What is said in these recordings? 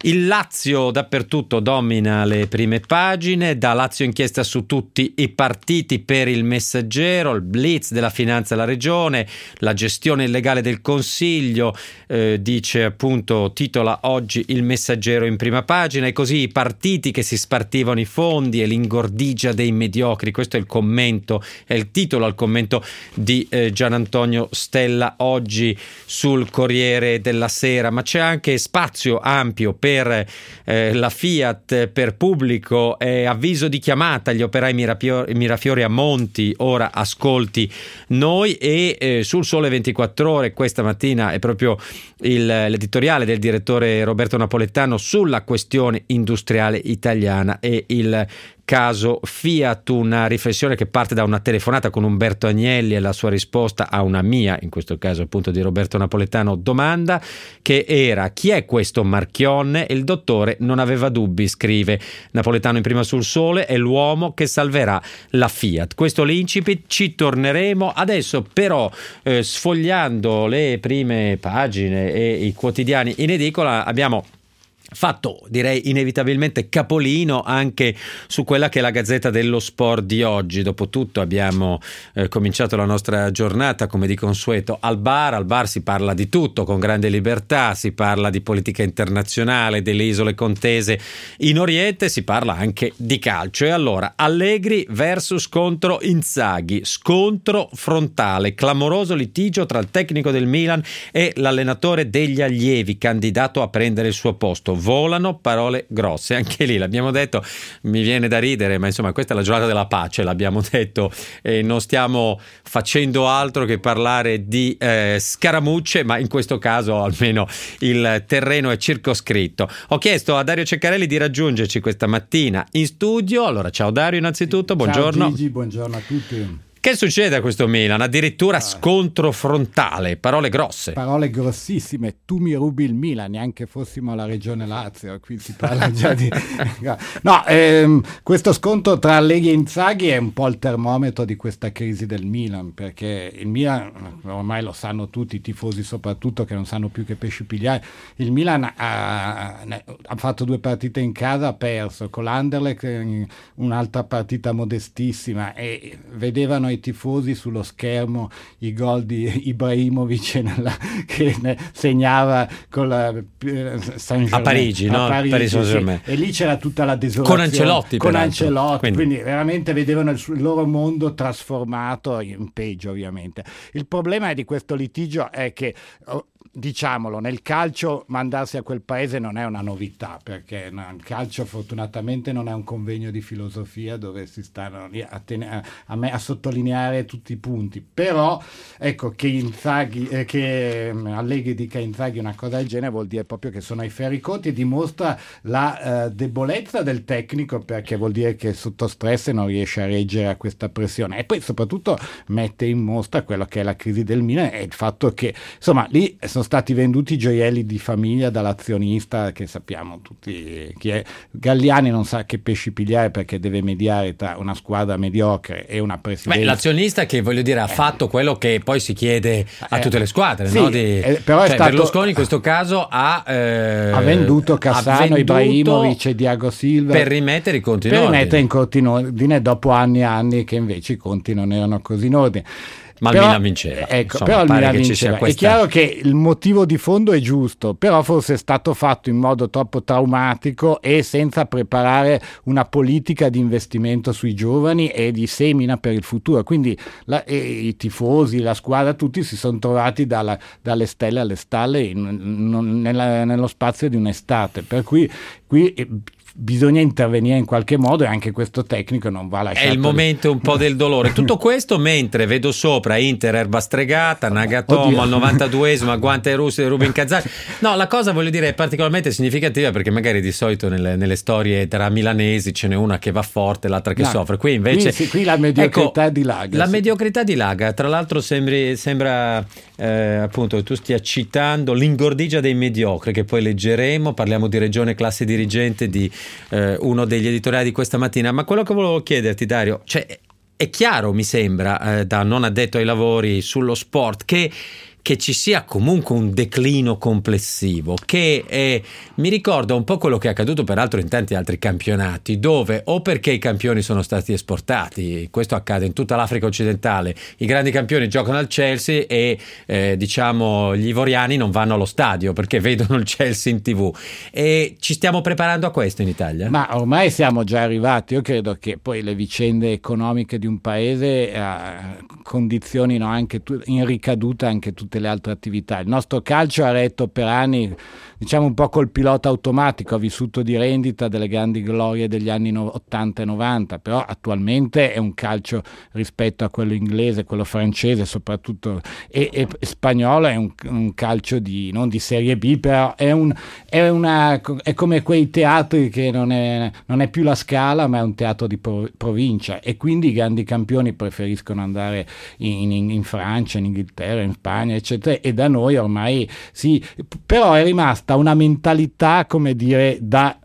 Il Lazio dappertutto domina le prime pagine, da Lazio inchiesta su tutti i partiti per il Messaggero, il blitz della finanza alla regione, la gestione illegale del Consiglio, dice appunto, titola oggi il Messaggero in prima pagina, e così i partiti che si spartivano i fondi e l'ingordigia dei mediocri. Questo è il commento, è il titolo al commento di Gian Antonio Stella oggi sul Corriere della Sera. Ma c'è anche spazio ampio per la Fiat, per Pubblico, avviso di chiamata agli operai Mirafiori a Monti, ora ascolti noi. E sul Sole 24 Ore questa mattina è proprio l'editoriale del direttore Roberto Napoletano sulla questione industriale italiana e il caso Fiat, una riflessione che parte da una telefonata con Umberto Agnelli e la sua risposta a una mia, in questo caso appunto di Roberto Napoletano, domanda che era: chi è questo Marchionne? E il dottore non aveva dubbi, scrive Napoletano in prima sul Sole, è l'uomo che salverà la Fiat. Questo l'incipit, ci torneremo. Adesso però sfogliando le prime pagine e i quotidiani in edicola abbiamo fatto, direi inevitabilmente, capolino anche su quella che è la Gazzetta dello Sport di oggi. Dopotutto abbiamo cominciato la nostra giornata come di consueto al bar si parla di tutto con grande libertà, si parla di politica internazionale, delle isole contese in Oriente, si parla anche di calcio. E allora Allegri versus contro Inzaghi, scontro frontale, clamoroso litigio tra il tecnico del Milan e l'allenatore degli allievi, candidato a prendere il suo posto. Volano parole grosse, anche lì l'abbiamo detto, mi viene da ridere, ma insomma questa è la giornata della pace, l'abbiamo detto, e non stiamo facendo altro che parlare di scaramucce, ma in questo caso almeno il terreno è circoscritto. Ho chiesto a Dario Ceccarelli di raggiungerci questa mattina in studio. Allora, ciao Dario, innanzitutto, buongiorno. Ciao Gigi, buongiorno a tutti. Che succede a questo Milan? Addirittura scontro frontale, parole grosse. Parole grossissime, tu mi rubi il Milan, neanche fossimo alla Regione Lazio, qui si parla già di... No, questo scontro tra Allegri e Inzaghi è un po' il termometro di questa crisi del Milan, perché il Milan, ormai lo sanno tutti, i tifosi soprattutto, che non sanno più che pesci pigliare, il Milan ha fatto 2 partite in casa, ha perso, con l'Anderlecht un'altra partita modestissima, e vedevano i tifosi sullo schermo i gol di Ibrahimovic che segnava con la Saint-Germain a Parigi, no? Paris Saint-Germain. Sì. E lì c'era tutta la desolazione con Ancelotti, quindi veramente vedevano il loro mondo trasformato in peggio, ovviamente. Il problema di questo litigio è che, diciamolo, nel calcio mandarsi a quel paese non è una novità, perché il calcio fortunatamente non è un convegno di filosofia dove si stanno lì a sottolineare tutti i punti. Però ecco, che Allegri dica a Inzaghi una cosa del genere vuol dire proprio che sono ai ferri corti, e dimostra la debolezza del tecnico, perché vuol dire che sotto stress non riesce a reggere a questa pressione, e poi soprattutto mette in mostra quello che è la crisi del Milan e il fatto che insomma lì sono stati venduti gioielli di famiglia dall'azionista, che sappiamo tutti chi è. Galliani non sa che pesci pigliare, perché deve mediare tra una squadra mediocre e una presidenza. L'azionista che, voglio dire, ha fatto quello che poi si chiede a tutte le squadre, sì, no? Però è stato, Berlusconi in questo caso ha venduto Cassano, Ibrahimovic e Thiago Silva per rimettere i conti in ordine. Per rimettere in conti in ordine dopo anni e anni che invece i conti non erano così in ordine. Ma il Milan vinceva. Insomma, però il Milan vinceva. Ci sia questa... È chiaro che il motivo di fondo è giusto, però forse è stato fatto in modo troppo traumatico e senza preparare una politica di investimento sui giovani e di semina per il futuro. Quindi i tifosi, la squadra, tutti si sono trovati dalle stelle alle stalle nello spazio di un'estate. Per cui qui bisogna intervenire in qualche modo, e anche questo tecnico non va lasciato. È il momento un po' del dolore. Tutto questo mentre vedo sopra Inter erba stregata, Nagatomo al 92esimo a guante russe, Rubin Kazan. No, la cosa, voglio dire, è particolarmente significativa, perché magari di solito nelle storie tra milanesi ce n'è una che va forte, l'altra che soffre. Qui invece qui la mediocrità dilaga. La mediocrità dilaga. Tra l'altro sembra appunto che tu stia citando l'ingordigia dei mediocri, che poi leggeremo. Parliamo di Regione classe dirigente, di uno degli editoriali di questa mattina. Ma quello che volevo chiederti, Dario, cioè è chiaro, mi sembra, da non addetto ai lavori sullo sport, che che ci sia comunque un declino complessivo che mi ricorda un po' quello che è accaduto peraltro in tanti altri campionati, dove o perché i campioni sono stati esportati, questo accade in tutta l'Africa occidentale, i grandi campioni giocano al Chelsea e diciamo gli ivoriani non vanno allo stadio perché vedono il Chelsea in TV, e ci stiamo preparando a questo in Italia? Ma ormai siamo già arrivati. Io credo che poi le vicende economiche di un paese condizionino anche in ricaduta anche tutte le altre attività. Il nostro calcio ha retto per anni, diciamo un po' col pilota automatico, ha vissuto di rendita delle grandi glorie degli anni 80 e 90, però attualmente è un calcio, rispetto a quello inglese, quello francese soprattutto, e spagnolo, è un calcio non di serie B, però è come quei teatri che non è più la Scala, ma è un teatro di provincia, e quindi i grandi campioni preferiscono andare in Francia, in Inghilterra, in Spagna, eccetera, e da noi ormai sì, però è rimasta una mentalità, come dire, da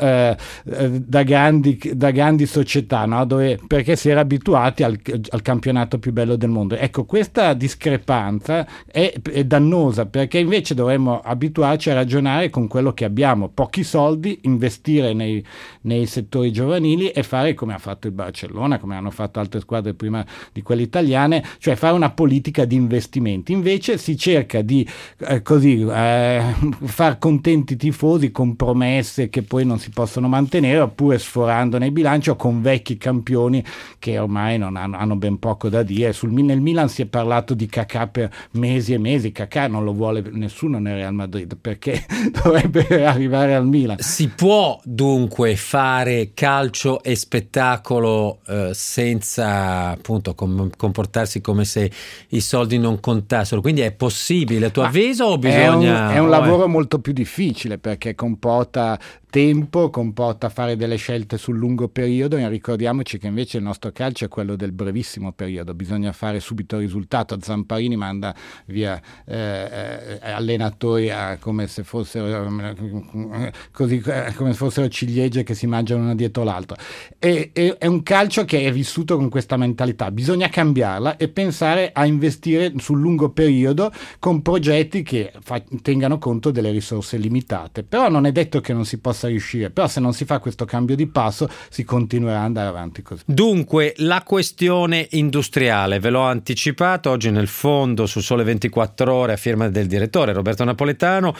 grandi società, no? Perché si era abituati al campionato più bello del mondo. Ecco, questa discrepanza è dannosa, perché invece dovremmo abituarci a ragionare con quello che abbiamo: pochi soldi, investire nei settori giovanili e fare come ha fatto il Barcellona, come hanno fatto altre squadre prima di quelle italiane, cioè fare una politica di investimenti. Invece si cerca di far contenti i tifosi con promesse che poi non si possono mantenere, oppure sforando nei bilanci, o con vecchi campioni che ormai non hanno ben poco da dire. Nel Milan si è parlato di Kakà per mesi e mesi. Kakà non lo vuole nessuno nel Real Madrid, perché dovrebbe arrivare al Milan. Si può dunque fare calcio e spettacolo senza appunto comportarsi come se i soldi non contassero? Quindi è possibile, a tuo avviso, o bisogna... È un lavoro molto più difficile, perché comporta tempo, comporta fare delle scelte sul lungo periodo, e ricordiamoci che invece il nostro calcio è quello del brevissimo periodo, bisogna fare subito risultato. Zamparini manda via allenatori come se fossero ciliegie che si mangiano una dietro l'altra. È un calcio che è vissuto con questa mentalità. Bisogna cambiarla e pensare a investire sul lungo periodo con progetti che tengano conto delle risorse limitate. Però non è detto che non si possa riuscire, però se non si fa questo cambio di passo si continuerà ad andare avanti così. Dunque, la questione industriale, ve l'ho anticipato oggi nel fondo su Sole 24 Ore a firma del direttore Roberto Napoletano.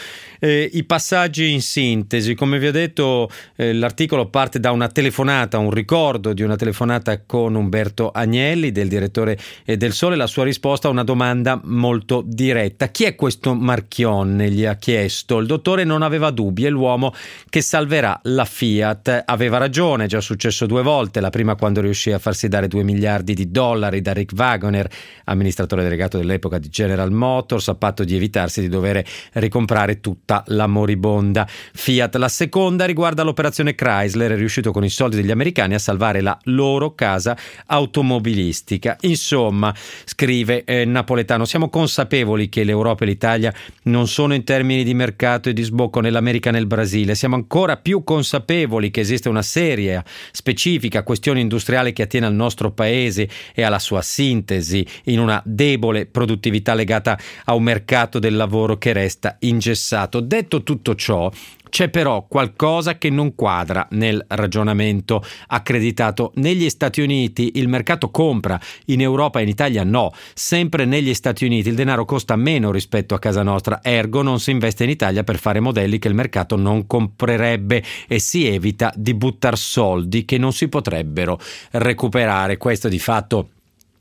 I passaggi in sintesi: come vi ho detto, l'articolo parte da una telefonata, un ricordo di una telefonata con Umberto Agnelli, del direttore del Sole, la sua risposta a una domanda molto diretta: chi è questo Marchionne? Gli ha chiesto. Il dottore non aveva dubbi, è l'uomo che salverà la Fiat. Aveva ragione, è già successo 2 volte, la prima quando riuscì a farsi dare $2 miliardi da Rick Wagoner, amministratore delegato dell'epoca di General Motors, a patto di evitarsi di dover ricomprare tutta la moribonda Fiat. La seconda riguarda l'operazione Chrysler, è riuscito con i soldi degli americani a salvare la loro casa automobilistica. Insomma, scrive Napoletano, siamo consapevoli che l'Europa e l'Italia non sono in termini di mercato e di sbocco nell'America e nel Brasile. Siamo ancora più consapevoli che esiste una seria, specifica questione industriale che attiene al nostro paese e alla sua sintesi in una debole produttività legata a un mercato del lavoro che resta ingessato. Detto tutto ciò, c'è però qualcosa che non quadra nel ragionamento accreditato. Negli Stati Uniti il mercato compra, in Europa e in Italia no. Sempre negli Stati Uniti il denaro costa meno rispetto a casa nostra, ergo non si investe in Italia per fare modelli che il mercato non comprerebbe e si evita di buttar soldi che non si potrebbero recuperare. Questo di fatto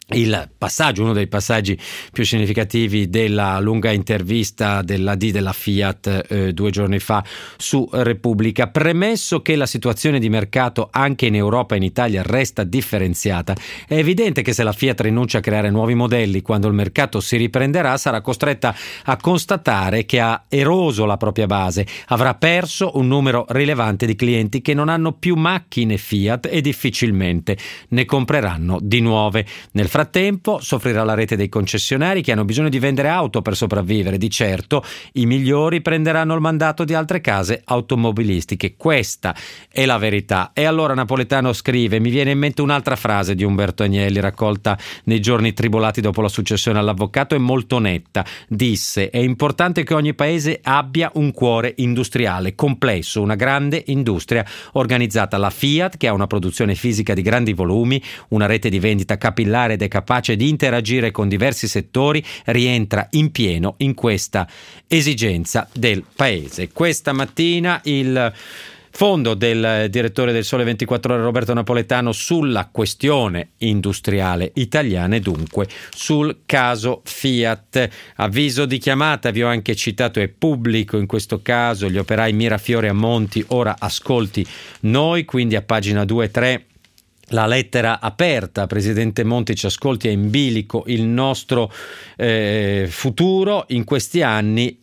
il passaggio, uno dei passaggi più significativi della lunga intervista dell'AD della Fiat 2 giorni fa su Repubblica. Premesso che la situazione di mercato anche in Europa e in Italia resta differenziata, è evidente che se la Fiat rinuncia a creare nuovi modelli quando il mercato si riprenderà, sarà costretta a constatare che ha eroso la propria base, avrà perso un numero rilevante di clienti che non hanno più macchine Fiat e difficilmente ne compreranno di nuove. Nel frattempo soffrirà la rete dei concessionari che hanno bisogno di vendere auto per sopravvivere. Di certo i migliori prenderanno il mandato di altre case automobilistiche. Questa è la verità. E allora Napoletano scrive: mi viene in mente un'altra frase di Umberto Agnelli raccolta nei giorni tribolati dopo la successione all'avvocato, è molto netta. Disse: è importante che ogni paese abbia un cuore industriale complesso, una grande industria organizzata. La Fiat, che ha una produzione fisica di grandi volumi, una rete di vendita capillare ed è capace di interagire con diversi settori, rientra in pieno in questa esigenza del paese. Questa mattina il fondo del direttore del Sole 24 Ore Roberto Napoletano sulla questione industriale italiana e dunque sul caso Fiat. Avviso di chiamata, vi ho anche citato, è pubblico in questo caso, gli operai Mirafiore a Monti, ora ascolti noi, quindi a pagina 2 e 3 la lettera aperta. Presidente Monti, ci ascolti, è in bilico il nostro futuro. In questi anni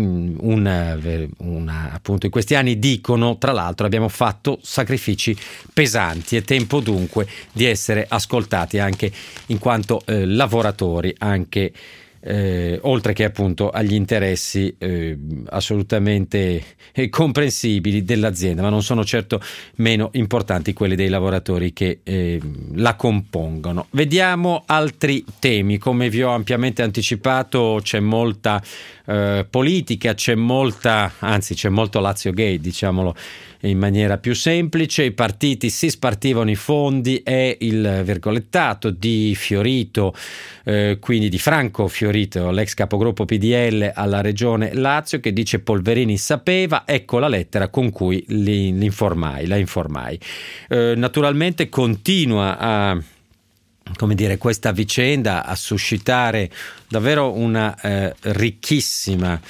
appunto in questi anni, dicono, tra l'altro abbiamo fatto sacrifici pesanti, è tempo dunque di essere ascoltati anche in quanto lavoratori, anche oltre che appunto agli interessi assolutamente comprensibili dell'azienda, ma non sono certo meno importanti quelli dei lavoratori che la compongono. Vediamo altri temi. Come vi ho ampiamente anticipato, c'è molta politica, c'è molto Lazio Gate, diciamolo in maniera più semplice. I partiti si spartivano i fondi, è il virgolettato di Fiorito, quindi di Franco Fiorito, l'ex capogruppo PDL alla regione Lazio, che dice: Polverini sapeva, ecco la lettera con cui la informai. Naturalmente continua questa vicenda a suscitare davvero una ricchissima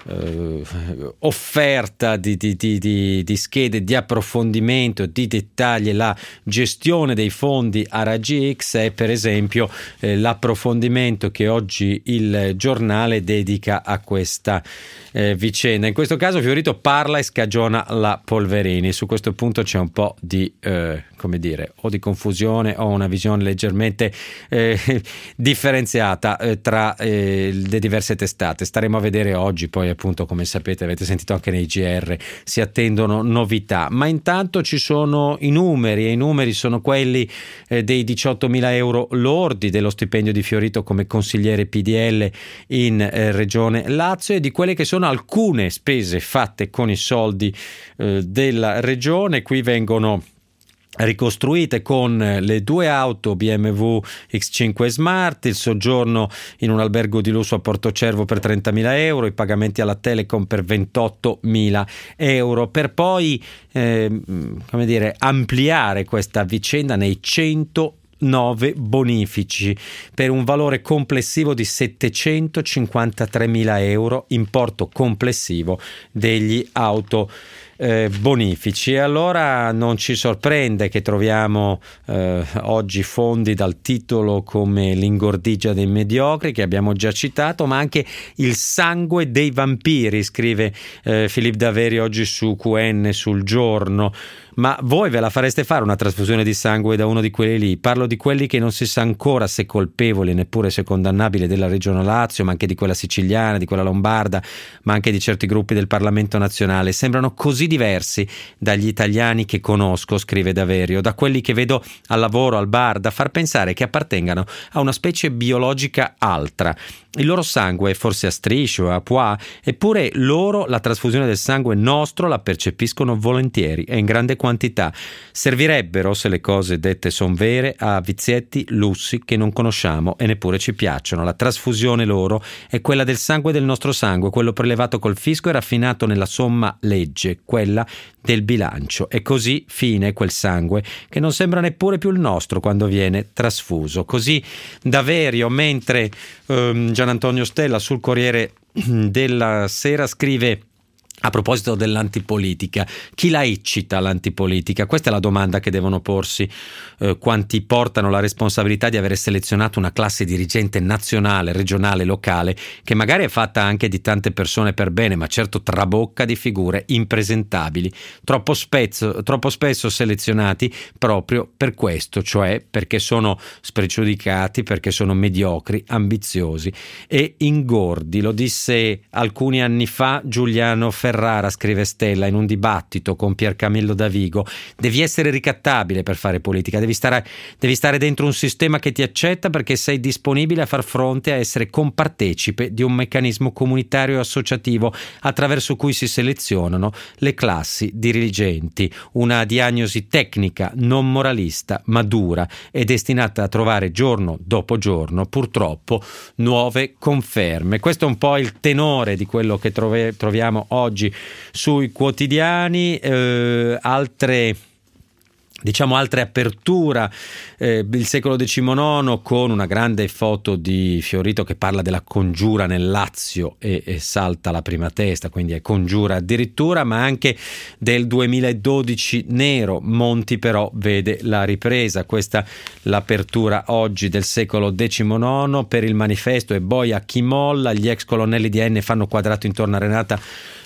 offerta di schede di approfondimento, di dettagli. La gestione dei fondi a raggi X è per esempio l'approfondimento che oggi il giornale dedica a questa vicenda. In questo caso Fiorito parla e scagiona la Polverini. Su questo punto c'è un po' di o di confusione o una visione leggermente differenziata tra le diverse testate. Staremo a vedere oggi. Poi appunto, come sapete, avete sentito anche nei GR, si attendono novità, ma intanto ci sono i numeri, e i numeri sono quelli dei 18.000 euro lordi dello stipendio di Fiorito come consigliere PDL in regione Lazio, e di quelle che sono alcune spese fatte con i soldi della regione. Qui vengono ricostruite con le 2 auto BMW X5 Smart, il soggiorno in un albergo di lusso a Portocervo per 30.000 euro, i pagamenti alla Telecom per 28.000 euro, per poi ampliare questa vicenda nei 109 bonifici per un valore complessivo di 753.000 euro, importo complessivo degli auto bonifici. E allora non ci sorprende che troviamo oggi fondi dal titolo come l'ingordigia dei mediocri, che abbiamo già citato, ma anche il sangue dei vampiri, scrive Filippo Daveri oggi su QN, sul Giorno. Ma voi ve la fareste fare una trasfusione di sangue da uno di quelli lì? Parlo di quelli che non si sa ancora se colpevoli, neppure se condannabili, della regione Lazio, ma anche di quella siciliana, di quella lombarda, ma anche di certi gruppi del Parlamento nazionale. Sembrano così diversi dagli italiani che conosco, scrive Daverio, da quelli che vedo al lavoro, al bar, da far pensare che appartengano a una specie biologica altra. Il loro sangue è forse a strisce o a pois, eppure loro la trasfusione del sangue nostro la percepiscono volentieri e in grande quantità. Servirebbero, se le cose dette son vere, a vizietti, lussi che non conosciamo e neppure ci piacciono. La trasfusione loro è quella del sangue del nostro sangue, quello prelevato col fisco e raffinato nella somma legge, quella del bilancio. E così fine quel sangue che non sembra neppure più il nostro quando viene trasfuso. Così Daverio, mentre Gian Antonio Stella sul Corriere della Sera scrive: A proposito dell'antipolitica, chi la eccita l'antipolitica? Questa è la domanda che devono porsi quanti portano la responsabilità di avere selezionato una classe dirigente nazionale, regionale, locale, che magari è fatta anche di tante persone per bene, ma certo trabocca di figure impresentabili, troppo spesso selezionati proprio per questo, cioè perché sono spregiudicati, perché sono mediocri, ambiziosi e ingordi. Lo disse alcuni anni fa Giuliano Ferrara, scrive Stella, in un dibattito con Piercamillo Davigo: devi essere ricattabile per fare politica, devi stare dentro un sistema che ti accetta perché sei disponibile a far fronte a essere compartecipe di un meccanismo comunitario e associativo attraverso cui si selezionano le classi dirigenti. Una diagnosi tecnica, non moralista, ma dura e destinata a trovare giorno dopo giorno, purtroppo, nuove conferme. Questo è un po' il tenore di quello che troviamo oggi sui quotidiani. Altre apertura, il secolo XIX, con una grande foto di Fiorito che parla della congiura nel Lazio e salta la prima testa, quindi è congiura addirittura, ma anche del 2012 nero. Monti però vede la ripresa. Questa l'apertura oggi del secolo XIX. Per il Manifesto e boia chi molla, gli ex colonnelli di N fanno quadrato intorno a Renata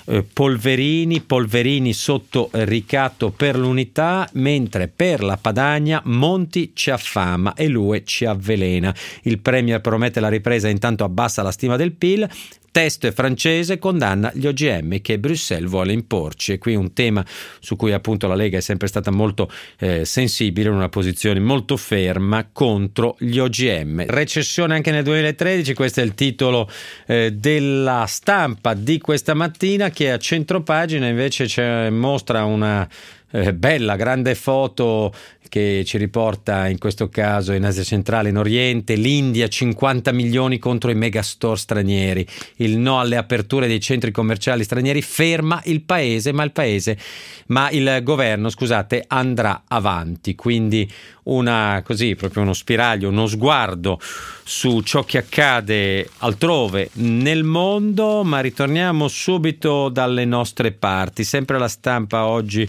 Polverini sotto ricatto per l'Unità, mentre per la Padania Monti ci affama e lui ci avvelena. Il premier promette la ripresa, intanto abbassa la stima del PIL. Testo francese condanna gli OGM che Bruxelles vuole imporci, e qui un tema su cui appunto la Lega è sempre stata molto sensibile, in una posizione molto ferma contro gli OGM. Recessione anche nel 2013, questo è il titolo della Stampa di questa mattina, che a centropagina invece mostra una bella grande foto che ci riporta in questo caso in Asia centrale, in Oriente. L'India, 50 milioni contro i megastore stranieri, il no alle aperture dei centri commerciali stranieri ferma il paese, ma il governo, andrà avanti. Quindi proprio uno spiraglio, uno sguardo su ciò che accade altrove nel mondo. Ma ritorniamo subito dalle nostre parti, sempre la Stampa oggi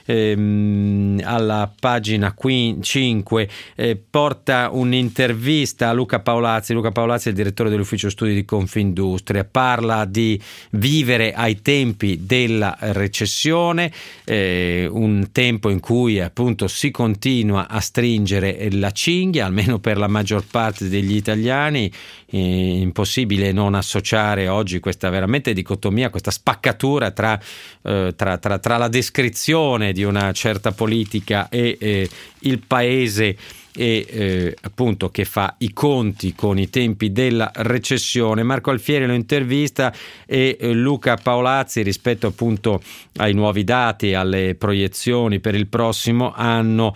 alla pagina 5 porta un'intervista a Luca Paolazzi. Luca Paolazzi è il direttore dell'ufficio studi di Confindustria, parla di vivere ai tempi della recessione, un tempo in cui appunto si continua a stringere la cinghia, almeno per la maggior parte degli italiani. Impossibile non associare oggi questa veramente dicotomia, questa spaccatura tra la descrizione di una certa politica e il paese appunto che fa i conti con i tempi della recessione. Marco Alfieri lo intervista e Luca Paolazzi, rispetto appunto ai nuovi dati, alle proiezioni per il prossimo anno,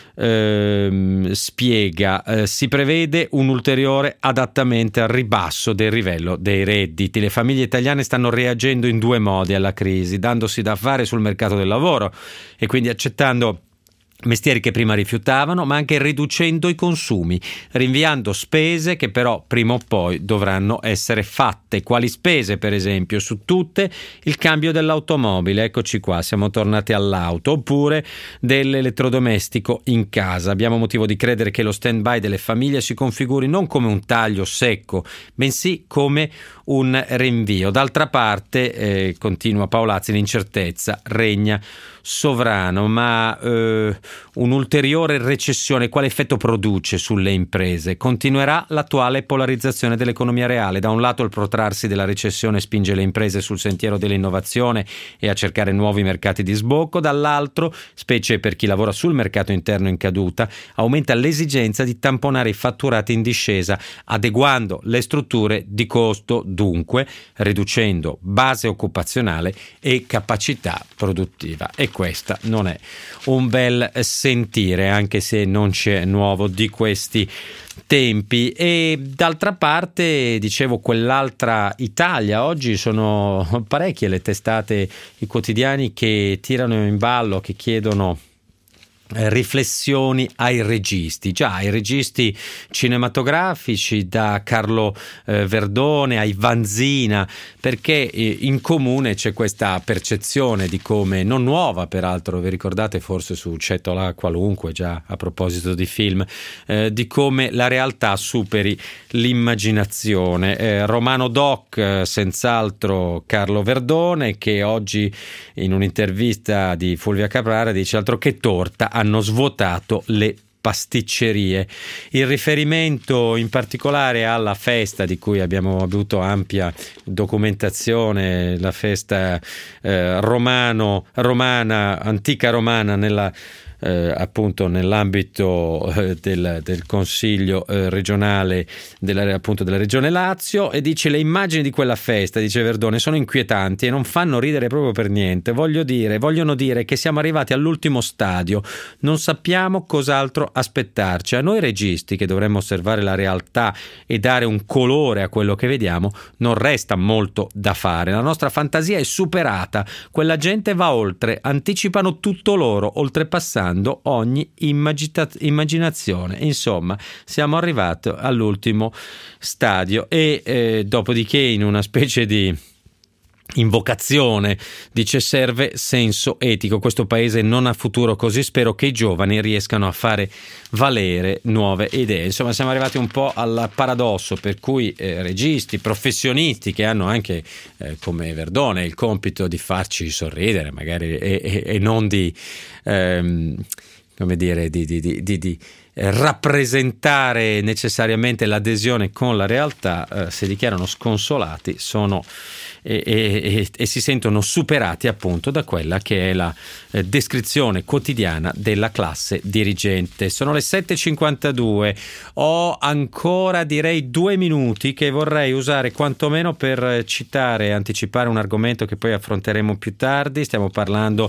spiega, si prevede un ulteriore adattamento al ribasso del livello dei redditi. Le famiglie italiane stanno reagendo in due modi alla crisi: dandosi da fare sul mercato del lavoro e quindi accettando mestieri che prima rifiutavano, ma anche riducendo i consumi, rinviando spese che però prima o poi dovranno essere fatte. Quali spese, per esempio? Su tutte il cambio dell'automobile, eccoci qua, siamo tornati all'auto, oppure dell'elettrodomestico in casa. Abbiamo motivo di credere che lo stand-by delle famiglie si configuri non come un taglio secco, bensì come un rinvio. D'altra parte, continua Paolazzi, l'incertezza regna sovrano, ma un'ulteriore recessione quale effetto produce sulle imprese? Continuerà l'attuale polarizzazione dell'economia reale. Da un lato il protrarsi della recessione spinge le imprese sul sentiero dell'innovazione e a cercare nuovi mercati di sbocco, dall'altro, specie per chi lavora sul mercato interno in caduta, aumenta l'esigenza di tamponare i fatturati in discesa, adeguando le strutture di costo, dunque riducendo base occupazionale e capacità produttiva. E questa non è un bel sentire, anche se non c'è nuovo di questi tempi. E d'altra parte, dicevo, quell'altra Italia, oggi sono parecchie le testate, i quotidiani che tirano in ballo, che chiedono riflessioni ai registi, già ai registi cinematografici, da Carlo Verdone ai Vanzina, perché in comune c'è questa percezione di come, non nuova peraltro, vi ricordate forse su Cettola Qualunque, già a proposito di film, di come la realtà superi l'immaginazione. Romano Doc, senz'altro Carlo Verdone, che oggi in un'intervista di Fulvia Caprara dice: altro che torta, hanno svuotato le pasticcerie. Il riferimento in particolare alla festa di cui abbiamo avuto ampia documentazione, la festa antica romana nella appunto nell'ambito del Consiglio regionale della Regione Lazio, e dice: le immagini di quella festa, dice Verdone, sono inquietanti e non fanno ridere proprio per niente. Vogliono dire che siamo arrivati all'ultimo stadio, non sappiamo cos'altro aspettarci. A noi registi, che dovremmo osservare la realtà e dare un colore a quello che vediamo, non resta molto da fare. La nostra fantasia è superata, quella gente va oltre, anticipano tutto loro, oltrepassando ogni immaginazione. Insomma, siamo arrivati all'ultimo stadio e dopodiché, in una specie di invocazione, dice: serve senso etico, questo paese non ha futuro così, spero che i giovani riescano a fare valere nuove idee. Insomma, siamo arrivati un po' al paradosso per cui registi, professionisti che hanno anche come Verdone il compito di farci sorridere magari e non di come dire, di rappresentare necessariamente l'adesione con la realtà, si dichiarano sconsolati, e si sentono superati appunto da quella che è la descrizione quotidiana della classe dirigente. Sono le 7:52, ho ancora direi 2 minuti che vorrei usare quantomeno per citare e anticipare un argomento che poi affronteremo più tardi. Stiamo parlando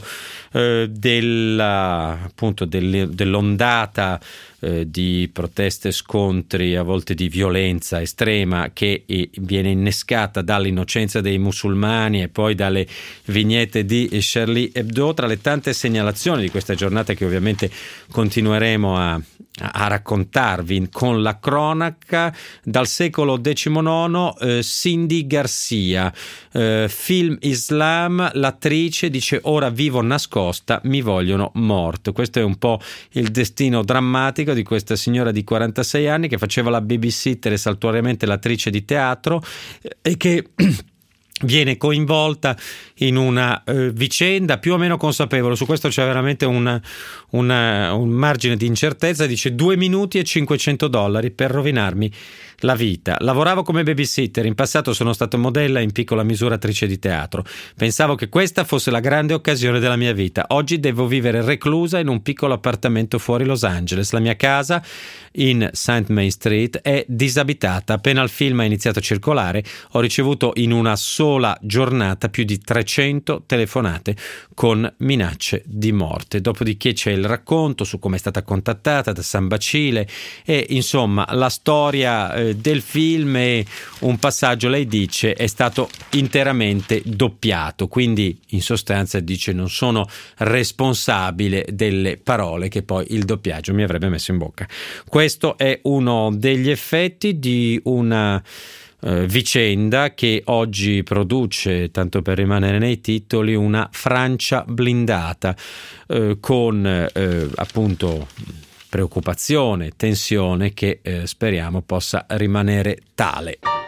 dell'ondata di proteste, scontri, a volte di violenza estrema, che viene innescata dall'innocenza dei musulmani e poi dalle vignette di Charlie Hebdo. Tra le tante segnalazioni di questa giornata, che ovviamente continueremo a raccontarvi con la cronaca, dal secolo XIX, Cindy Garcia, film Islam, l'attrice dice: ora vivo nascosta, mi vogliono morto. Questo è un po' il destino drammatico di questa signora di 46 anni che faceva la babysitter e saltuariamente l'attrice di teatro, e che viene coinvolta in una vicenda più o meno consapevole. Su questo c'è veramente un margine di incertezza. Dice: 2 minuti e $500 per rovinarmi la vita. Lavoravo come babysitter, in passato sono stato modella e in piccola misura attrice di teatro. Pensavo che questa fosse la grande occasione della mia vita. Oggi devo vivere reclusa in un piccolo appartamento fuori Los Angeles. La mia casa in St. Main Street è disabitata. Appena il film ha iniziato a circolare, ho ricevuto in una sola giornata più di 300 telefonate con minacce di morte. Dopodiché c'è il racconto su come è stata contattata da San Bacile e insomma la storia del film, e un passaggio, lei dice, è stato interamente doppiato, quindi in sostanza dice: non sono responsabile delle parole che poi il doppiaggio mi avrebbe messo in bocca. Questo è uno degli effetti di una vicenda che oggi produce, tanto per rimanere nei titoli, una Francia blindata, con appunto preoccupazione, tensione che speriamo possa rimanere tale.